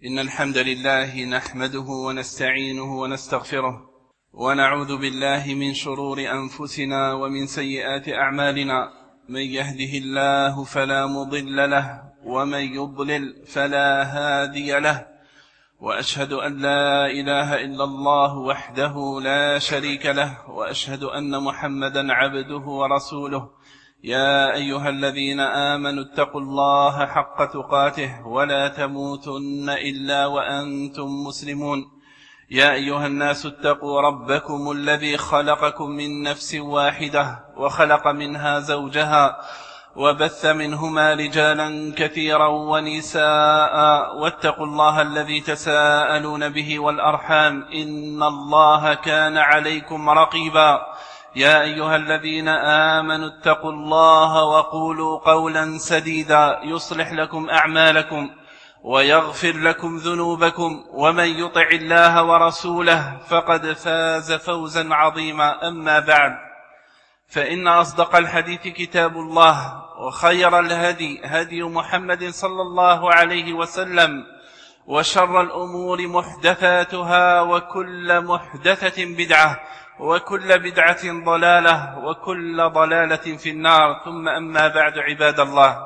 إن الحمد لله نحمده ونستعينه ونستغفره ونعوذ بالله من شرور أنفسنا ومن سيئات أعمالنا. من يهده الله فلا مضل له ومن يضلل فلا هادي له، وأشهد أن لا إله إلا الله وحده لا شريك له، وأشهد أن محمدا عبده ورسوله. يا أيها الذين آمنوا اتقوا الله حق تقاته ولا تموتن إلا وأنتم مسلمون. يا أيها الناس اتقوا ربكم الذي خلقكم من نفس واحدة وخلق منها زوجها وبث منهما رجالا كثيرا ونساء، واتقوا الله الذي تساءلون به والأرحام إن الله كان عليكم رقيبا. يا أيها الذين آمنوا اتقوا الله وقولوا قولا سديدا يصلح لكم أعمالكم ويغفر لكم ذنوبكم، ومن يطع الله ورسوله فقد فاز فوزا عظيما. أما بعد، فإن أصدق الحديث كتاب الله، وخير الهدي هدي محمد صلى الله عليه وسلم، وشر الأمور محدثاتها، وكل محدثة بدعة، وكل بدعة ضلالة، وكل ضلالة في النار. ثم أما بعد، عباد الله،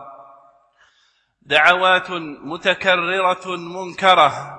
دعوات متكررة منكرة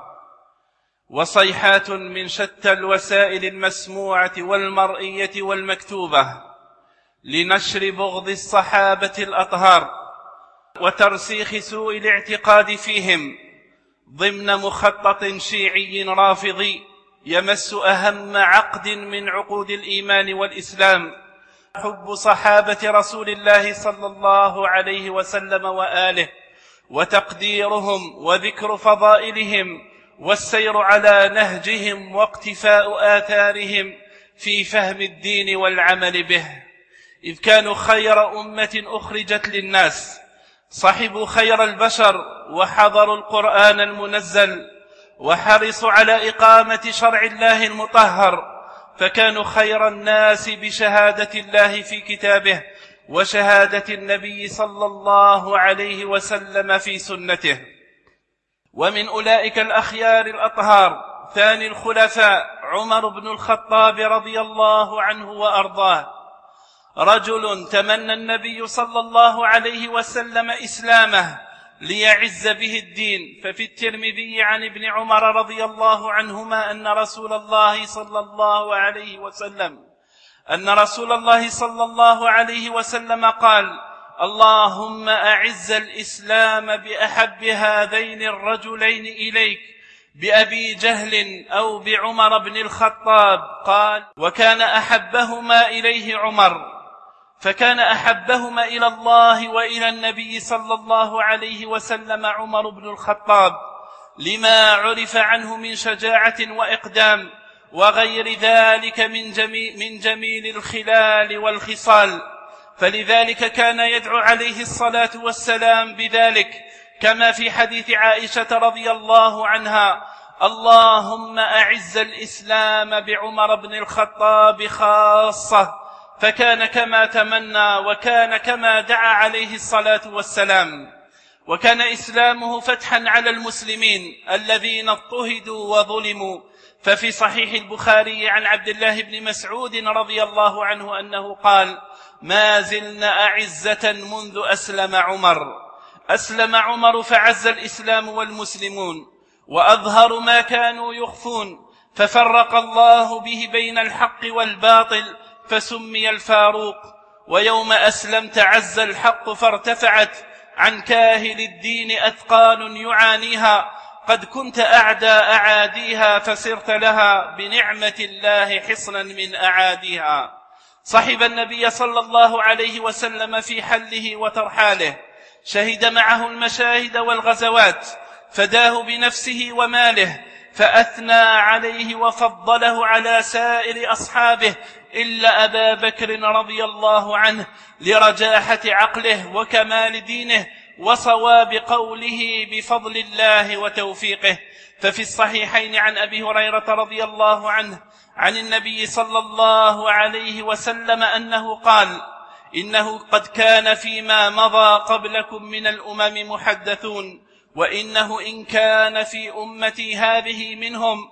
وصيحات من شتى الوسائل المسموعة والمرئية والمكتوبة لنشر بغض الصحابة الأطهار وترسيخ سوء الاعتقاد فيهم ضمن مخطط شيعي رافضي يمس أهم عقد من عقود الإيمان والإسلام، حب صحابة رسول الله صلى الله عليه وسلم وآله، وتقديرهم وذكر فضائلهم والسير على نهجهم واقتفاء آثارهم في فهم الدين والعمل به، إذ كانوا خير أمة أخرجت للناس، صحبوا خير البشر وحضروا القرآن المنزل، وحرصوا على إقامة شرع الله المطهر، فكانوا خير الناس بشهادة الله في كتابه وشهادة النبي صلى الله عليه وسلم في سنته. ومن أولئك الأخيار الأطهار ثاني الخلفاء عمر بن الخطاب رضي الله عنه وأرضاه، رجل تمنى النبي صلى الله عليه وسلم إسلامه ليعز به الدين. ففي الترمذي عن ابن عمر رضي الله عنهما أن رسول الله صلى الله عليه وسلم قال: اللهم أعز الإسلام بأحب هذين الرجلين إليك، بأبي جهل أو بعمر بن الخطاب. قال: وكان أحبهما إليه عمر، فكان أحبهما إلى الله وإلى النبي صلى الله عليه وسلم عمر بن الخطاب، لما عرف عنه من شجاعة وإقدام وغير ذلك من جميل الخلال والخصال، فلذلك كان يدعو عليه الصلاة والسلام بذلك، كما في حديث عائشة رضي الله عنها: اللهم أعز الإسلام بعمر بن الخطاب خاصة، فكان كما تمنى وكان كما دعا عليه الصلاة والسلام. وكان إسلامه فتحا على المسلمين الذين اضطهدوا وظلموا، ففي صحيح البخاري عن عبد الله بن مسعود رضي الله عنه أنه قال: ما زلنا أعزة منذ أسلم عمر. أسلم عمر فعز الإسلام والمسلمون، وأظهروا ما كانوا يخفون، ففرق الله به بين الحق والباطل، فسمي الفاروق. ويوم أسلم تعز الحق، فارتفعت عن كاهل الدين أثقال يعانيها، قد كنت أعدى أعاديها، فصرت لها بنعمة الله حصنا من أعاديها. صحب النبي صلى الله عليه وسلم في حله وترحاله، شهد معه المشاهد والغزوات، فداه بنفسه وماله، فأثنى عليه وفضله على سائر أصحابه إلا أبا بكر رضي الله عنه، لرجاحة عقله وكمال دينه وصواب قوله بفضل الله وتوفيقه. ففي الصحيحين عن أبي هريرة رضي الله عنه عن النبي صلى الله عليه وسلم أنه قال: إنه قد كان فيما مضى قبلكم من الأمم محدثون وإنه إن كان في أمتي هذه منهم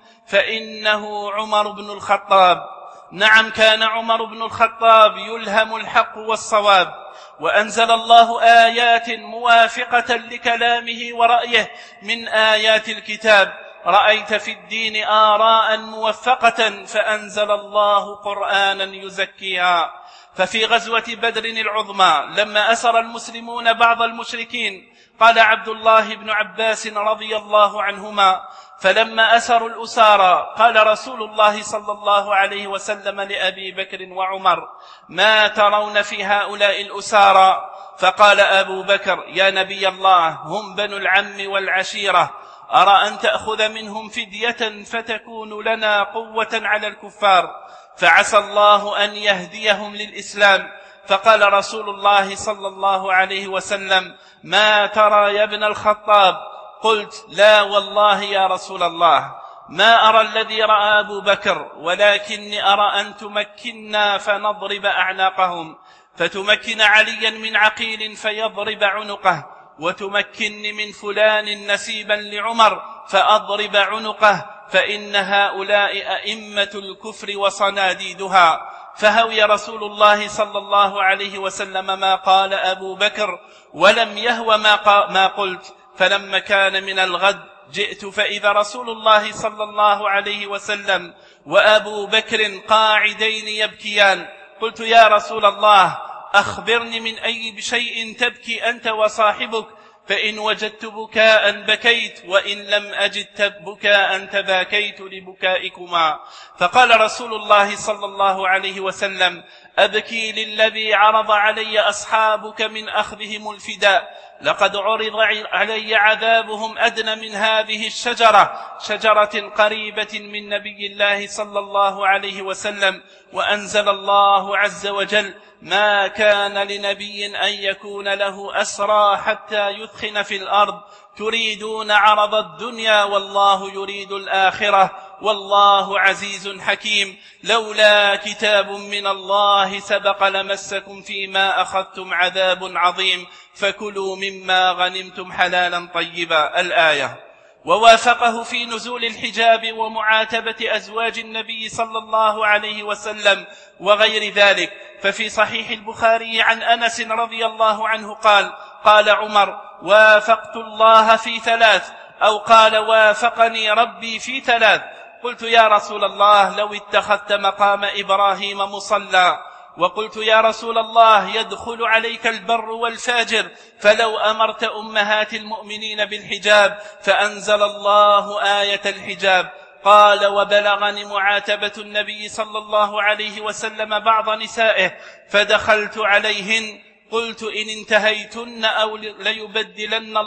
فإنه عمر بن الخطاب. نعم، كان عمر بن الخطاب يلهم الحق والصواب، وأنزل الله آيات موافقة لكلامه ورأيه من آيات الكتاب. رأيت في الدين آراء موفقة فأنزل الله قرآنا يزكيها. ففي غزوة بدر العظمى لما أسر المسلمون بعض المشركين، قال عبد الله بن عباس رضي الله عنهما: فلما أسروا الأسارى قال رسول الله صلى الله عليه وسلم لأبي بكر وعمر: ما ترون في هؤلاء الأسارى؟ فقال أبو بكر: يا نبي الله، هم بنو العم والعشيرة، أرى أن تأخذ منهم فدية فتكون لنا قوة على الكفار، فعسى الله أن يهديهم للإسلام. فقال رسول الله صلى الله عليه وسلم: ما ترى يا ابن الخطاب؟ قلت: لا والله يا رسول الله، ما أرى الذي رأى أبو بكر، ولكني أرى أن تمكننا فنضرب أعناقهم، فتمكن عليا من عقيل فيضرب عنقه، وتمكنني من فلان نسيبا لعمر فأضرب عنقه، فإن هؤلاء أئمة الكفر وصناديدها. فهوي رسول الله صلى الله عليه وسلم ما قال أبو بكر، ولم يهو ما قلت. فلما كان من الغد جئت فإذا رسول الله صلى الله عليه وسلم وأبو بكر قاعدين يبكيان. قلت: يا رسول الله، أخبرني من أي شيء تبكي أنت وصاحبك؟ فإن وجدت بكاء بكيت، وإن لم أجد بكاء تباكيت لبكائكما. فقال رسول الله صلى الله عليه وسلم: أبكي للذي عرض علي أصحابك من أخذهم الفداء، لقد عرض علي عذابهم أدنى من هذه الشجرة، شجرة قريبة من نبي الله صلى الله عليه وسلم. وأنزل الله عز وجل: ما كان لنبي أن يكون له أسرى حتى يثخن في الأرض، تريدون عرض الدنيا والله يريد الآخرة، والله عزيز حكيم. لولا كتاب من الله سبق لمسكم فيما أخذتم عذاب عظيم، فكلوا مما غنمتم حلالا طيبا. الآية. ووافقه في نزول الحجاب ومعاتبة أزواج النبي صلى الله عليه وسلم وغير ذلك. ففي صحيح البخاري عن أنس رضي الله عنه قال: قال عمر: وافقت الله في ثلاث، أو قال: وافقني ربي في ثلاث. قلت: يا رسول الله، لو اتخذت مقام إبراهيم مصلى. وقلت: يا رسول الله، يدخل عليك البر والفاجر، فلو أمرت أمهات المؤمنين بالحجاب. فأنزل الله آية الحجاب. قال: وبلغني معاتبة النبي صلى الله عليه وسلم بعض نسائه، فدخلت عليهن قلت: إن انتهيتن أو ليبدلن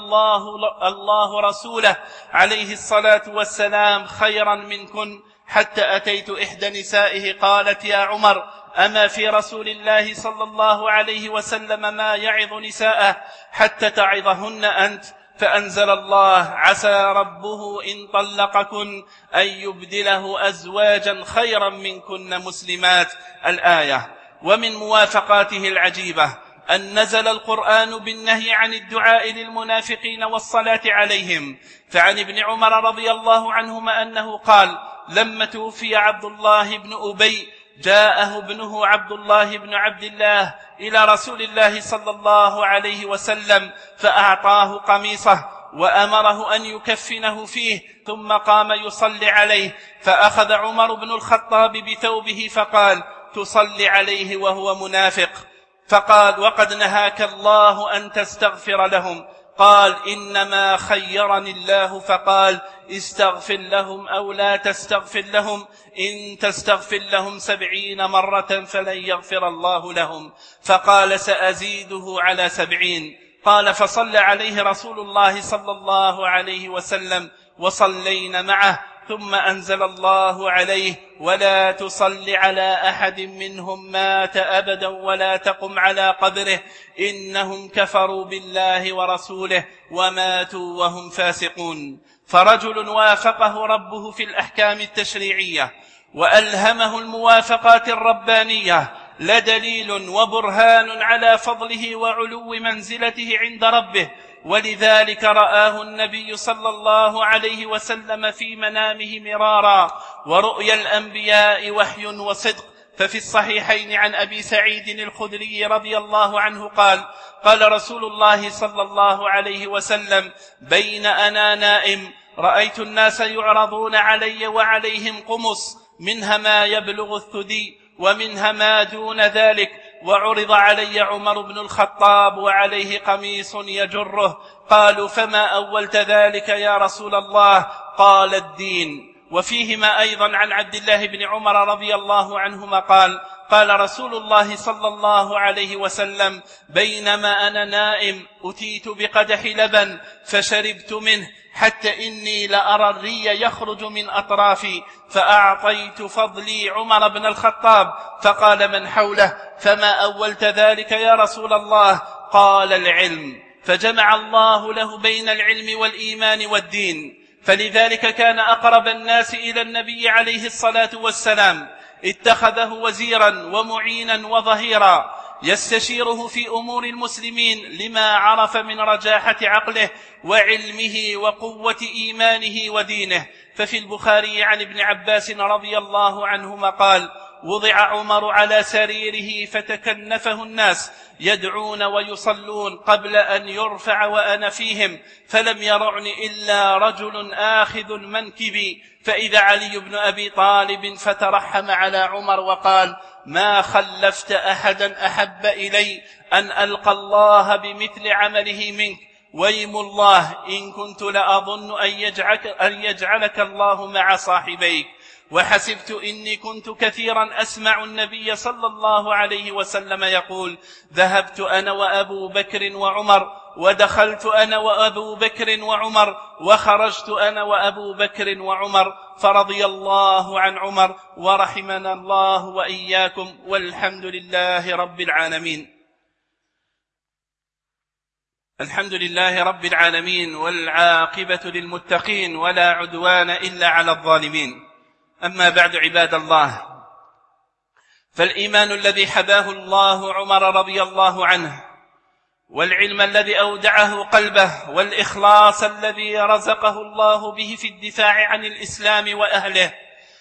الله رسوله عليه الصلاة والسلام خيرا منكن. حتى أتيت إحدى نسائه قالت: يا عمر، أما في رسول الله صلى الله عليه وسلم ما يعظ نساءه حتى تعظهن أنت؟ فأنزل الله: عسى ربه إن طلقكن أن يبدله أزواجا خيرا منكن مسلمات. الآية. ومن موافقاته العجيبة أن نزل القرآن بالنهي عن الدعاء للمنافقين والصلاة عليهم. فعن ابن عمر رضي الله عنهما أنه قال: لما توفي عبد الله بن أبي جاءه ابنه عبد الله بن عبد الله إلى رسول الله صلى الله عليه وسلم، فأعطاه قميصه وأمره أن يكفنه فيه، ثم قام يصلي عليه، فأخذ عمر بن الخطاب بثوبه فقال: تصلي عليه وهو منافق. فقال: وقد نهاك الله أن تستغفر لهم. قال: إنما خيرني الله فقال: استغفر لهم أو لا تستغفر لهم، إن تستغفر لهم 70 مرة فلن يغفر الله لهم. فقال: سأزيده على 70. قال: فصلى عليه رسول الله صلى الله عليه وسلم وصلينا معه، ثم أنزل الله عليه: ولا تصل على أحد منهم مات أبدا ولا تقم على قبره، إنهم كفروا بالله ورسوله وماتوا وهم فاسقون. فرجل وافقه ربه في الأحكام التشريعية وألهمه الموافقات الربانية لدليل وبرهان على فضله وعلو منزلته عند ربه ولذلك رآه النبي صلى الله عليه وسلم في منامه مرارا، ورؤيا الأنبياء وحي وصدق. ففي الصحيحين عن أبي سعيد الخدري رضي الله عنه قال: قال رسول الله صلى الله عليه وسلم: بين أنا نائم رأيت الناس يعرضون علي وعليهم قمص، منها ما يبلغ الثدي ومنها ما دون ذلك، وعرض علي عمر بن الخطاب وعليه قميص يجره. قالوا: فما أولت ذلك يا رسول الله؟ قال: الدين. وفيهما أيضا عن عبد الله بن عمر رضي الله عنهما قال: قال رسول الله صلى الله عليه وسلم: بينما أنا نائم أتيت بقدح لبن فشربت منه حتى إني لأرى الري يخرج من أطرافي، فأعطيت فضلي عمر بن الخطاب، فقال من حوله: فما أولت ذلك يا رسول الله؟ قال: العلم. فجمع الله له بين العلم والإيمان والدين، فلذلك كان أقرب الناس إلى النبي عليه الصلاة والسلام، اتخذه وزيرا ومعينا وظهيرا يستشيره في أمور المسلمين، لما عرف من رجاحة عقله وعلمه وقوة إيمانه ودينه. ففي البخاري عن ابن عباس رضي الله عنهما قال: وضع عمر على سريره فتكنفه الناس يدعون ويصلون قبل أن يرفع وأنا فيهم، فلم يرعني إلا رجل آخذ منكبي، فإذا علي بن أبي طالب فترحم على عمر وقال: ما خلفت أحدا أحب إلي أن ألقى الله بمثل عمله منك، ويم الله إن كنت لأظن أن يجعلك الله مع صاحبيك. وحسبت إني كنت كثيرا أسمع النبي صلى الله عليه وسلم يقول: ذهبت أنا وأبو بكر وعمر، ودخلت أنا وأبو بكر وعمر، وخرجت أنا وأبو بكر وعمر، فرضي الله عن عمر ورحمنا الله وإياكم، والحمد لله رب العالمين. الحمد لله رب العالمين، والعاقبة للمتقين، ولا عدوان إلا على الظالمين. أما بعد، عباد الله، فالإيمان الذي حباه الله عمر رضي الله عنه، والعلم الذي أودعه قلبه، والإخلاص الذي رزقه الله به في الدفاع عن الإسلام وأهله،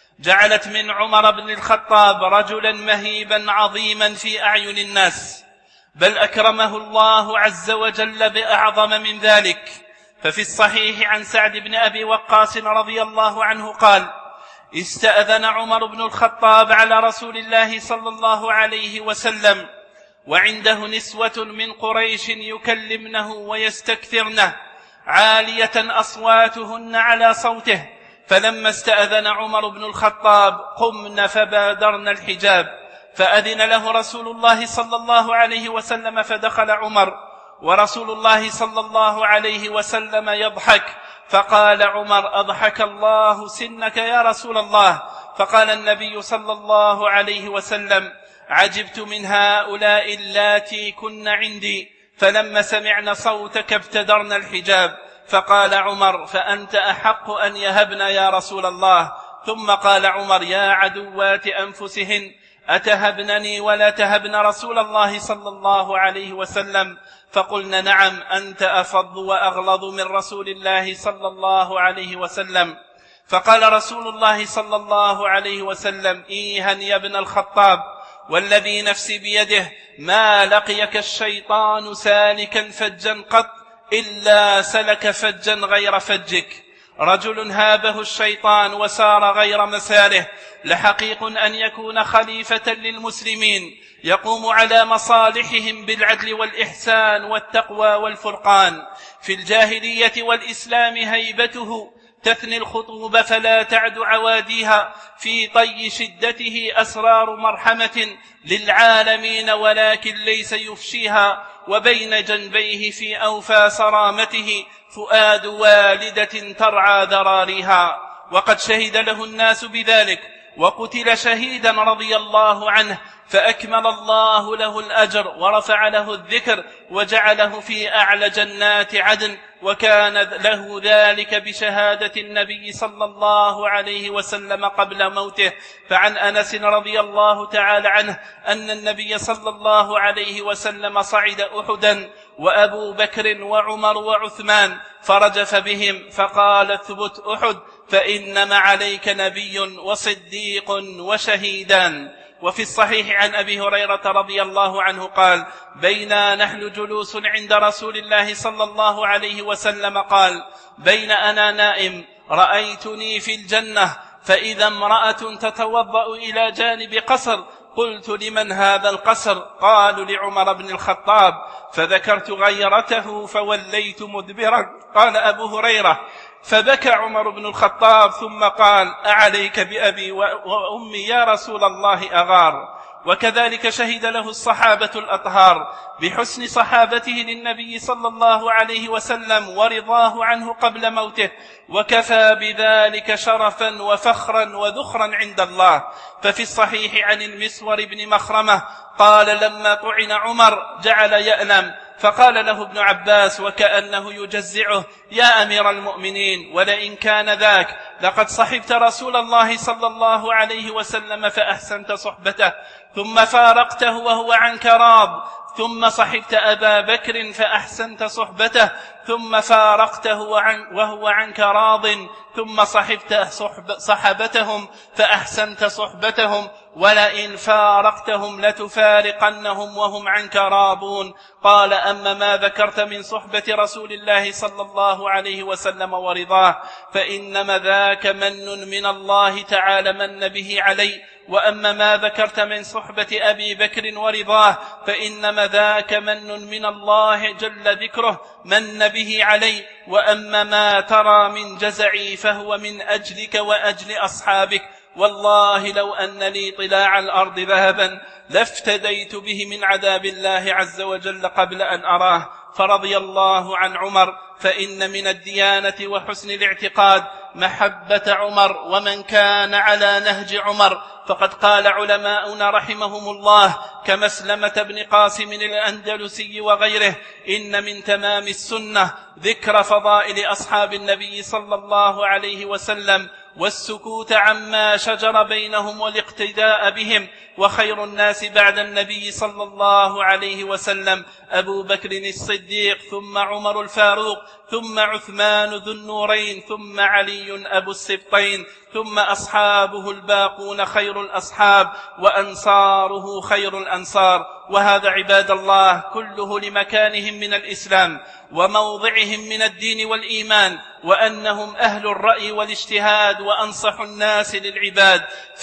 جعلت من عمر بن الخطاب رجلا مهيبا عظيما في أعين الناس، بل أكرمه الله عز وجل بأعظم من ذلك. ففي الصحيح عن سعد بن أبي وقاص رضي الله عنه قال: استأذن عمر بن الخطاب على رسول الله صلى الله عليه وسلم، وعنده نسوة من قريش يكلمنه ويستكثرنه، عالية أصواتهن على صوته، فلما استأذن عمر بن الخطاب قمن فبادرن الحجاب، فأذن له رسول الله صلى الله عليه وسلم، فدخل عمر ورسول الله صلى الله عليه وسلم يضحك، فقال عمر: أضحك الله سنك يا رسول الله. فقال النبي صلى الله عليه وسلم: عجبت من هؤلاء اللاتي كن عندي، فلما سمعن صوتك ابتدرن الحجاب. فقال عمر: فأنت أحق أن يهبن يا رسول الله. ثم قال عمر: يا عدوات أنفسهن، أتهبنني ولا تهبن رسول الله صلى الله عليه وسلم؟ فقلنا: نعم، أنت أفض وأغلظ من رسول الله صلى الله عليه وسلم. فقال رسول الله صلى الله عليه وسلم: إيها يا ابن الخطاب، والذي نفسي بيده ما لقيك الشيطان سالكا فجا قط إلا سلك فجا غير فجك. رجل هابه الشيطان وسار غير مساره، لحقيق أن يكون خليفة للمسلمين يقوم على مصالحهم بالعدل والإحسان والتقوى والفرقان. في الجاهلية والإسلام هيبته تثني الخطوب فلا تعد عواديها، في طي شدته أسرار مرحمة للعالمين ولكن ليس يفشيها، وبين جنبيه في أوفى صرامته فؤاد والدة ترعى ذراريها. وقد شهد له الناس بذلك، وقتل شهيدا رضي الله عنه، فأكمل الله له الأجر ورفع له الذكر وجعله في أعلى جنات عدن، وكان له ذلك بشهادة النبي صلى الله عليه وسلم قبل موته. فعن أنس رضي الله تعالى عنه أن النبي صلى الله عليه وسلم صعد أحدا وأبو بكر وعمر وعثمان، فرجف بهم فقال: اثبت أحد فإنما عليك نبي وصديق وشهيدان. وفي الصحيح عن أبي هريرة رضي الله عنه قال: بينا نحن جلوس عند رسول الله صلى الله عليه وسلم قال: بين أنا نائم رأيتني في الجنة فإذا امرأة تتوضأ إلى جانب قصر، قلت: لمن هذا القصر؟ قالوا: لعمر بن الخطاب، فذكرت غيرته فوليت مدبرا. قال أبو هريرة: فبكى عمر بن الخطاب ثم قال: أعليك بأبي وأمي يا رسول الله أغار. وكذلك شهد له الصحابة الأطهار بحسن صحابته للنبي صلى الله عليه وسلم ورضاه عنه قبل موته، وكفى بذلك شرفا وفخرا وذخرا عند الله. ففي الصحيح عن المسور بن مخرمة قال: لما طعن عمر جعل يألم، فقال له ابن عباس وكأنه يجزعه: يا أمير المؤمنين، ولئن كان ذاك لقد صحبت رسول الله صلى الله عليه وسلم فأحسنت صحبته، ثم فارقته وهو عنك راض، ثم صحبت أبا بكر فأحسنت صحبته، ثم فارقته وهو عنك راض، ثم صحبت صحبتهم فأحسنت صحبتهم، ولئن فارقتهم لتفارقنهم وهم عنك راضون. قال: أما ما ذكرت من صحبة رسول الله صلى الله عليه وسلم ورضاه فإنما ذاك من من الله تعالى من به علي، وأما ما ذكرت من صحبة أبي بكر ورضاه فإنما ذاك من الله جل ذكره من به علي، وأما ما ترى من جزعي فهو من أجلك وأجل أصحابك، والله لو أن لي طلاع الأرض ذهبا لافتديت به من عذاب الله عز وجل قبل أن أراه. فرضي الله عن عمر، فإن من الديانة وحسن الاعتقاد محبة عمر ومن كان على نهج عمر. فقد قال علماؤنا رحمهم الله كمسلمة بن قاسم الأندلسي وغيره: إن من تمام السنة ذكر فضائل أصحاب النبي صلى الله عليه وسلم والسكوت عما شجر بينهم والاقتداء بهم، وخير الناس بعد النبي صلى الله عليه وسلم أبو بكر الصديق، ثم عمر الفاروق، ثم عثمان ذو النورين، ثم علي أبو السبطين، ثم أصحابه الباقون خير الأصحاب، وأنصاره خير الأنصار. وهذا عباد الله كله لمكانهم من الإسلام وموضعهم من الدين والإيمان، وأنهم أهل الرأي والاجتهاد وأنصح الناس للعباد،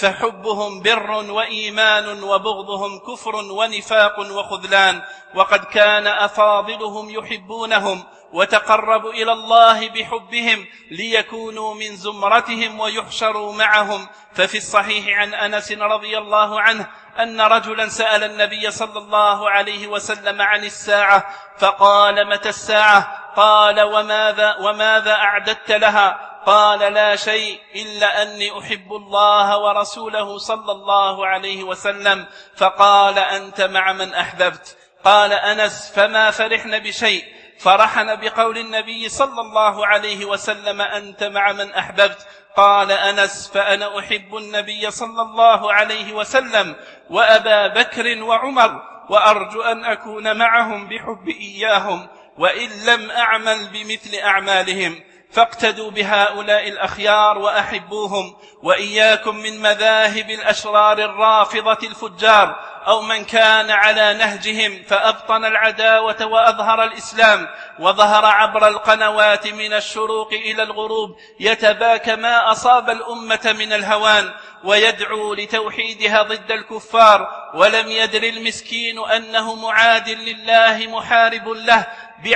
فحبهم بر وإيمان وبغضهم كفر ونفاق وخذلان. وقد كان أفاضلهم يحبونهم وتقربوا إلى الله بحبهم ليكونوا من زمرتهم ويحشروا معهم. ففي الصحيح عن أنس رضي الله عنه أن رجلا سأل النبي صلى الله عليه وسلم عن الساعة، فقال: متى الساعة؟ قال: وماذا أعددت لها؟ قال: لا شيء إلا أني أحب الله ورسوله صلى الله عليه وسلم. فقال: أنت مع من أحببت. قال أنس: فما فرحن بشيء فرحن بقول النبي صلى الله عليه وسلم: أنت مع من أحببت. قال أنس: فأنا أحب النبي صلى الله عليه وسلم وأبا بكر وعمر، وأرجو أن أكون معهم بحب إياهم، وإن لم أعمل بمثل أعمالهم. فاقتدوا بهؤلاء الأخيار وأحبوهم، وإياكم من مذاهب الأشرار الرافضة الفجار، أو من كان على نهجهم فأبطن العداوة وأظهر الإسلام، وظهر عبر القنوات من الشروق إلى الغروب يتباكى ما أصاب الأمة من الهوان، ويدعو لتوحيدها ضد الكفار، ولم يدر المسكين أنه معاد لله محارب له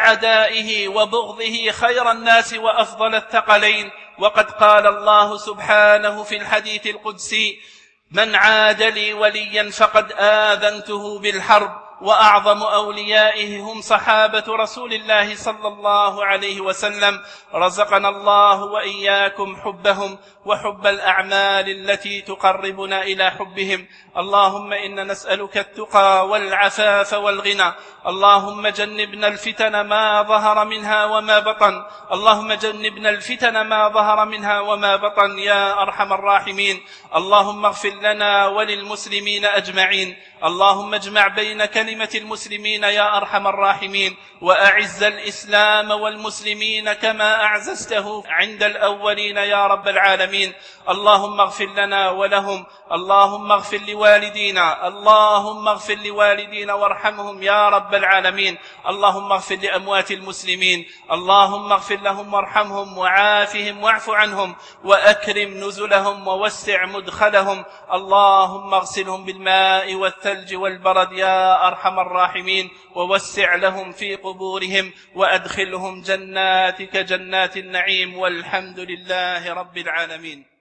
بعدائه وبغضه خير الناس وأفضل الثقلين. وقد قال الله سبحانه في الحديث القدسي: من عاد لي وليا فقد آذنته بالحرب. وأعظم أوليائه هم صحابة رسول الله صلى الله عليه وسلم. رزقنا الله وإياكم حبهم وحب الأعمال التي تقربنا إلى حبهم. اللهم إنا نسألك التقى والعفاف والغنى. اللهم جنبنا الفتن ما ظهر منها وما بطن. اللهم جنبنا الفتن ما ظهر منها وما بطن يا أرحم الراحمين. اللهم اغفر لنا وللمسلمين أجمعين. اللهم اجمع بين كلمة المسلمين يا أرحم الراحمين، وأعز الإسلام والمسلمين كما أعززته عند الأولين يا رب العالمين. اللهم اغفر لنا ولهم، اللهم اغفر لوالدينا، اللهم اغفر لوالدينا وارحمهم يا رب العالمين. اللهم اغفر لأموات المسلمين، اللهم اغفر لهم وارحمهم وعافهم واعف عنهم وأكرم نزلهم ووسع مدخلهم. اللهم اغسلهم بالماء والثلج والبرد يا أرحم الراحمين، ووسع لهم في قبورهم وأدخلهم جناتك جنات النعيم، والحمد لله رب العالمين.